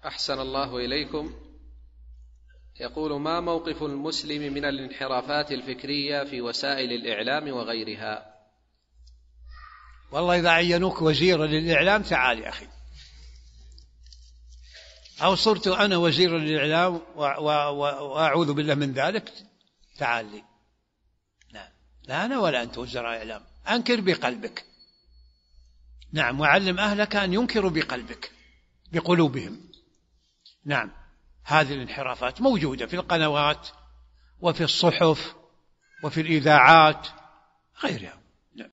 أحسن الله إليكم. يقول: ما موقف المسلم من الانحرافات الفكرية في وسائل الإعلام وغيرها؟ والله إذا عينوك وزيرا للإعلام تعال يا أخي، أو صرت أنا وزيرا للإعلام وأعوذ بالله من ذلك، تعال لي. لا أنا ولا أنت وزراء إعلام. أنكر بقلبك، نعم، وعلم أهلك أن ينكروا بقلبك بقلوبهم. نعم، هذه الانحرافات موجودة في القنوات وفي الصحف وفي الإذاعات غيرها.